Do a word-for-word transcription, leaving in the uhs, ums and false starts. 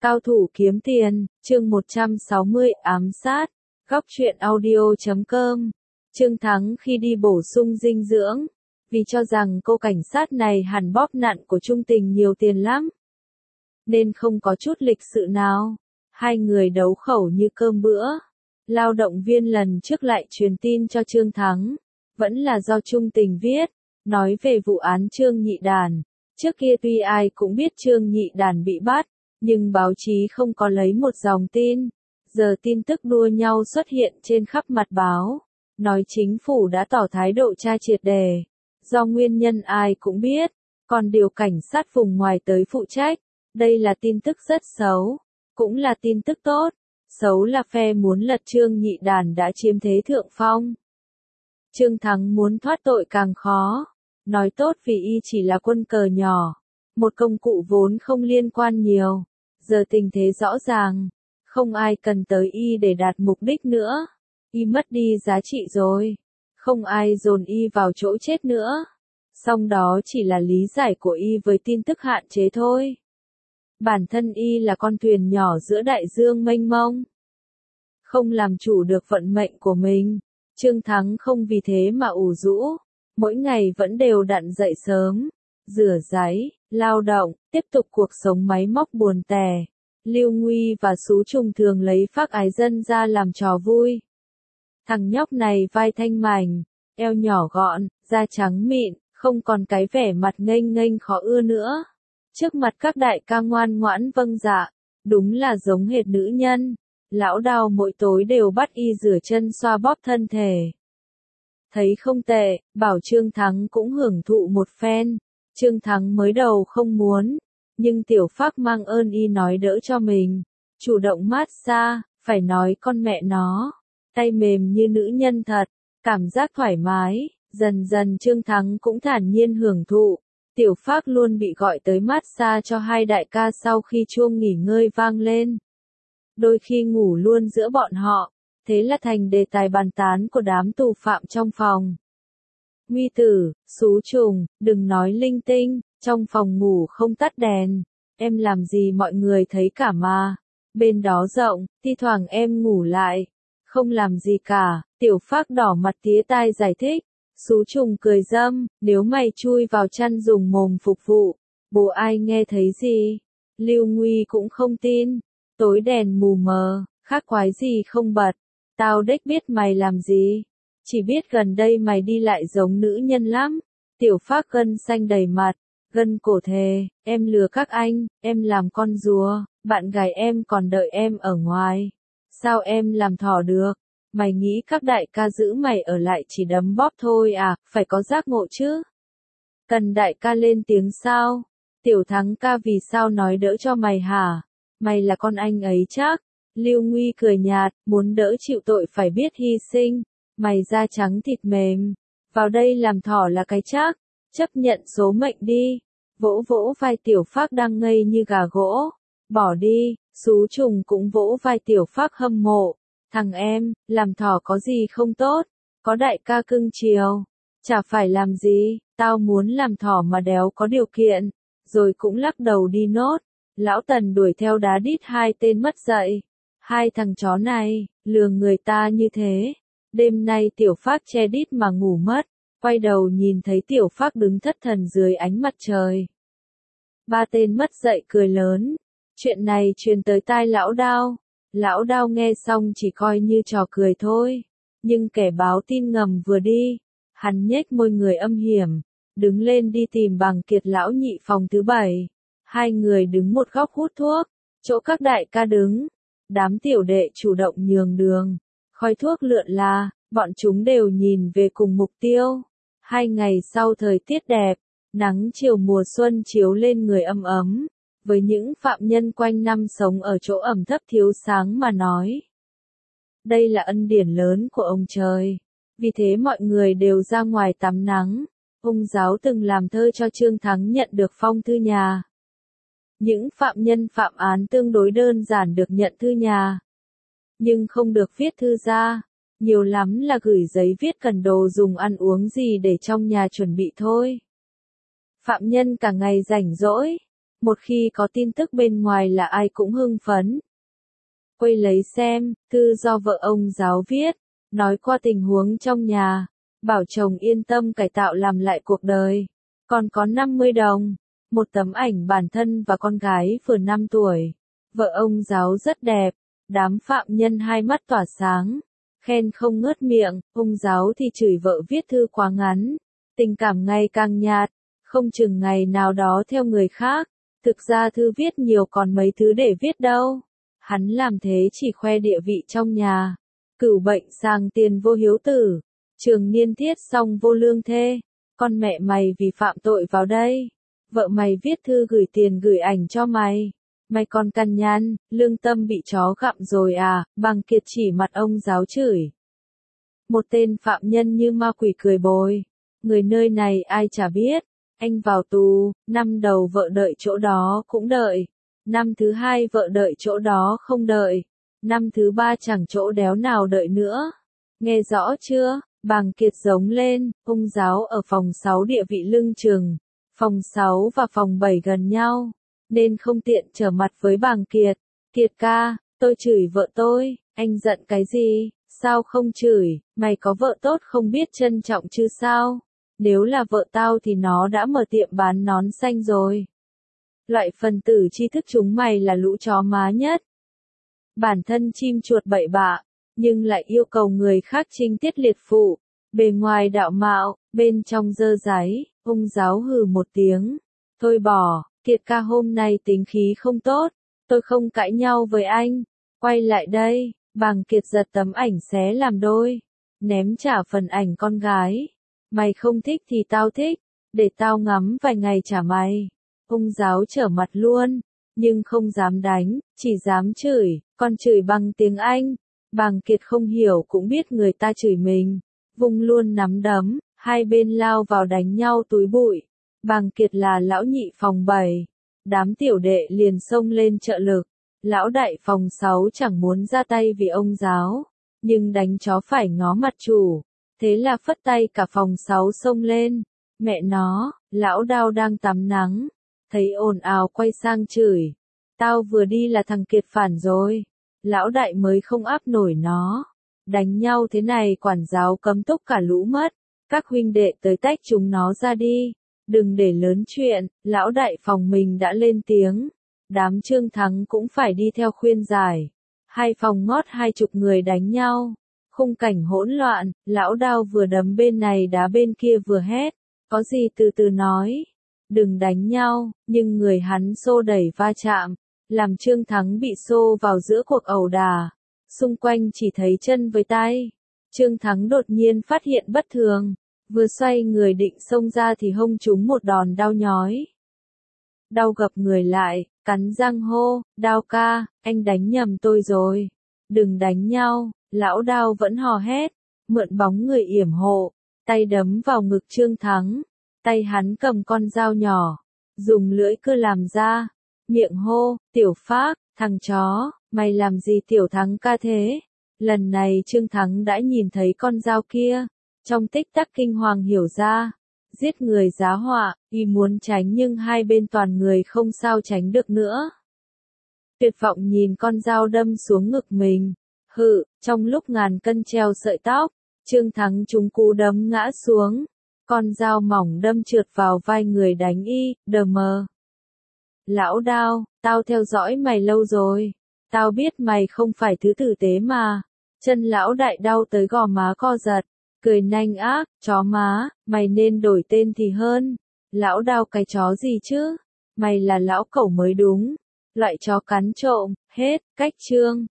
Cao thủ kiếm tiền, chương một trăm sáu mươi ám sát, góc truyện audio chấm com. Trương Thắng khi đi bổ sung dinh dưỡng, vì cho rằng cô cảnh sát này hẳn bóp nặn của Trung Tình nhiều tiền lắm, nên không có chút lịch sự nào. Hai người đấu khẩu như cơm bữa. Lao động viên lần trước lại truyền tin cho Trương Thắng, vẫn là do Trung Tình viết, nói về vụ án Trương Nhị Đàn. Trước kia tuy ai cũng biết Trương Nhị Đàn bị bắt, nhưng báo chí không có lấy một dòng tin. Giờ tin tức đua nhau xuất hiện trên khắp mặt báo, nói chính phủ đã tỏ thái độ tra triệt đề. Do nguyên nhân ai cũng biết, còn điều cảnh sát vùng ngoài tới phụ trách. Đây là tin tức rất xấu, cũng là tin tức tốt. Xấu là phe muốn lật Trương Nhị Đàn đã chiếm thế thượng phong. Trương Thắng muốn thoát tội càng khó. Nói tốt vì y chỉ là quân cờ nhỏ, một công cụ vốn không liên quan nhiều. Giờ tình thế rõ ràng, không ai cần tới y để đạt mục đích nữa. Y mất đi giá trị rồi, không ai dồn y vào chỗ chết nữa. Song đó chỉ là lý giải của y với tin tức hạn chế thôi. Bản thân y là con thuyền nhỏ giữa đại dương mênh mông, không làm chủ được vận mệnh của mình. Trương Thắng không vì thế mà ủ rũ, mỗi ngày vẫn đều đặn dậy sớm, rửa ráy, lao động, tiếp tục cuộc sống máy móc buồn tẻ. Lưu Nguy và Sú Trùng thường lấy phác ái dân ra làm trò vui. Thằng nhóc này vai thanh mảnh, eo nhỏ gọn, da trắng mịn, không còn cái vẻ mặt nghênh nghênh khó ưa nữa. Trước mặt các đại ca ngoan ngoãn vâng dạ, đúng là giống hệt nữ nhân. Lão Đao mỗi tối đều bắt y rửa chân xoa bóp thân thể. Thấy không tệ, bảo Trương Thắng cũng hưởng thụ một phen. Trương Thắng mới đầu không muốn, nhưng Tiểu Phác mang ơn y nói đỡ cho mình. Chủ động mát xa, phải nói con mẹ nó. Tay mềm như nữ nhân thật, cảm giác thoải mái. Dần dần Trương Thắng cũng thản nhiên hưởng thụ. Tiểu Phác luôn bị gọi tới mát xa cho hai đại ca sau khi chuông nghỉ ngơi vang lên. Đôi khi ngủ luôn giữa bọn họ, thế là thành đề tài bàn tán của đám tù phạm trong phòng. Nguy Tử, Sú Trùng, đừng nói linh tinh, trong phòng ngủ không tắt đèn, em làm gì mọi người thấy cả mà. Bên đó rộng, thi thoảng em ngủ lại, không làm gì cả. Tiểu Phác đỏ mặt tía tai giải thích. Sú Trùng cười dâm, nếu mày chui vào chăn dùng mồm phục vụ, bố ai nghe thấy gì? Lưu Nguy cũng không tin. Tối đèn mù mờ, khác quái gì không bật. Tao đếch biết mày làm gì. Chỉ biết gần đây mày đi lại giống nữ nhân lắm. Tiểu Phác gân xanh đầy mặt, gân cổ thề, em lừa các anh, em làm con rùa, bạn gái em còn đợi em ở ngoài. Sao em làm thỏ được? Mày nghĩ các đại ca giữ mày ở lại chỉ đấm bóp thôi à, phải có giác ngộ chứ. Cần đại ca lên tiếng sao? Tiểu Thắng ca vì sao nói đỡ cho mày hả? Mày là con anh ấy chắc. Lưu Nguy cười nhạt, muốn đỡ chịu tội phải biết hy sinh. Mày da trắng thịt mềm, vào đây làm thỏ là cái chắc. Chấp nhận số mệnh đi. Vỗ vỗ vai Tiểu Phác đang ngây như gà gỗ. Bỏ đi. Sú Trùng cũng vỗ vai Tiểu Phác hâm mộ. Thằng em, làm thỏ có gì không tốt, có đại ca cưng chiều, chả phải làm gì, tao muốn làm thỏ mà đéo có điều kiện, rồi cũng lắc đầu đi nốt. Lão Tần đuổi theo đá đít hai tên mất dạy, hai thằng chó này, lừa người ta như thế. Đêm nay Tiểu Phác che đít mà ngủ mất, quay đầu nhìn thấy Tiểu Phác đứng thất thần dưới ánh mặt trời. Ba tên mất dạy cười lớn, chuyện này truyền tới tai Lão Đao. Lão Đao nghe xong chỉ coi như trò cười thôi, nhưng kẻ báo tin ngầm vừa đi, hắn nhếch môi người âm hiểm, đứng lên đi tìm Bằng Kiệt lão nhị phòng thứ bảy. Hai người đứng một góc hút thuốc, chỗ các đại ca đứng, đám tiểu đệ chủ động nhường đường, khói thuốc lượn la, bọn chúng đều nhìn về cùng mục tiêu. Hai ngày sau thời tiết đẹp, nắng chiều mùa xuân chiếu lên người ấm ấm. Với những phạm nhân quanh năm sống ở chỗ ẩm thấp thiếu sáng mà nói, đây là ân điển lớn của ông trời. Vì thế mọi người đều ra ngoài tắm nắng. Ông giáo từng làm thơ cho Trương Thắng nhận được phong thư nhà. Những phạm nhân phạm án tương đối đơn giản được nhận thư nhà, nhưng không được viết thư ra. Nhiều lắm là gửi giấy viết cần đồ dùng ăn uống gì để trong nhà chuẩn bị thôi. Phạm nhân cả ngày rảnh rỗi, Một khi có tin tức bên ngoài là ai cũng hưng phấn. Quay lấy xem, thư do vợ ông giáo viết, nói qua tình huống trong nhà, bảo chồng yên tâm cải tạo làm lại cuộc đời. Còn có năm mươi đồng, một tấm ảnh bản thân và con gái vừa năm tuổi. Vợ ông giáo rất đẹp, đám phạm nhân hai mắt tỏa sáng, khen không ngớt miệng, ông giáo thì chửi vợ viết thư quá ngắn, tình cảm ngày càng nhạt, không chừng ngày nào đó theo người khác. Thực ra thư viết nhiều còn mấy thứ để viết đâu. Hắn làm thế chỉ khoe địa vị trong nhà. Cửu bệnh sàng tiền vô hiếu tử, trường niên thiết xong vô lương thê. Con mẹ mày vì phạm tội vào đây. Vợ mày viết thư gửi tiền gửi ảnh cho mày. Mày còn cằn nhằn, lương tâm bị chó gặm rồi à, Bằng Kiệt chỉ mặt ông giáo chửi. Một tên phạm nhân như ma quỷ cười bồi. Người nơi này ai chả biết. Anh vào tù, năm đầu vợ đợi chỗ đó cũng đợi. Năm thứ hai vợ đợi chỗ đó không đợi. Năm thứ ba chẳng chỗ đéo nào đợi nữa. Nghe rõ chưa? Bằng Kiệt giống lên, ông giáo ở phòng sáu địa vị lưng chừng. Phòng sáu và phòng bảy gần nhau. Nên không tiện trở mặt với Bằng Kiệt. Kiệt ca, tôi chửi vợ tôi, anh giận cái gì? Sao không chửi, mày có vợ tốt không biết trân trọng chứ sao? Nếu là vợ tao thì nó đã mở tiệm bán nón xanh rồi. Loại phần tử tri thức chúng mày là lũ chó má nhất. Bản thân chim chuột bậy bạ, nhưng lại yêu cầu người khác trinh tiết liệt phụ. Bề ngoài đạo mạo, bên trong dơ dáy, ông giáo hừ một tiếng. Thôi bỏ, Kiệt ca hôm nay tính khí không tốt, tôi không cãi nhau với anh. Quay lại đây, Bằng Kiệt giật tấm ảnh xé làm đôi, ném trả phần ảnh con gái. Mày không thích thì tao thích, để tao ngắm vài ngày trả mày. Ông giáo trở mặt luôn, nhưng không dám đánh, chỉ dám chửi, còn chửi bằng tiếng Anh. Bằng Kiệt không hiểu cũng biết người ta chửi mình, vung luôn nắm đấm, hai bên lao vào đánh nhau túi bụi. Bằng Kiệt là lão nhị phòng bảy, đám tiểu đệ liền xông lên trợ lực. Lão đại phòng sáu chẳng muốn ra tay vì ông giáo, nhưng đánh chó phải ngó mặt chủ. Thế là phất tay cả phòng sáu xông lên. Mẹ nó, lão Đao đang tắm nắng. Thấy ồn ào quay sang chửi. Tao vừa đi là thằng Kiệt phản rồi. Lão đại mới không áp nổi nó. Đánh nhau thế này quản giáo cấm túc cả lũ mất. Các huynh đệ tới tách chúng nó ra đi. Đừng để lớn chuyện, lão đại phòng mình đã lên tiếng. Đám Trương Thắng cũng phải đi theo khuyên giải. Hai phòng ngót hai chục người đánh nhau. Khung cảnh hỗn loạn, lão Đao vừa đấm bên này đá bên kia vừa hét. Có gì từ từ nói. Đừng đánh nhau, nhưng người hắn xô đẩy va chạm. Làm Trương Thắng bị xô vào giữa cuộc ẩu đả. Xung quanh chỉ thấy chân với tay. Trương Thắng đột nhiên phát hiện bất thường. Vừa xoay người định xông ra thì hông trúng một đòn đau nhói. Đau gập người lại, cắn răng hô, Đao ca, anh đánh nhầm tôi rồi. Đừng đánh nhau, lão Đao vẫn hò hét, mượn bóng người yểm hộ, tay đấm vào ngực Trương Thắng. Tay hắn cầm con dao nhỏ, dùng lưỡi cưa làm ra, miệng hô, Tiểu Phác, thằng chó, mày làm gì Tiểu Thắng ca thế? Lần này Trương Thắng đã nhìn thấy con dao kia, trong tích tắc kinh hoàng hiểu ra, giết người giá họa, y muốn tránh nhưng hai bên toàn người không sao tránh được nữa. Tuyệt vọng nhìn con dao đâm xuống ngực mình, hự, trong lúc ngàn cân treo sợi tóc, Trương Thắng trúng cú đấm ngã xuống. Con dao mỏng đâm trượt vào vai người đánh y, đờ mờ. Lão Đao, tao theo dõi mày lâu rồi. Tao biết mày không phải thứ tử tế mà. Chân lão đại đau tới gò má co giật. Cười nanh ác, chó má, mày nên đổi tên thì hơn. Lão Đao cái chó gì chứ? Mày là lão cẩu mới đúng. Loại chó cắn trộm, hết, cách chương.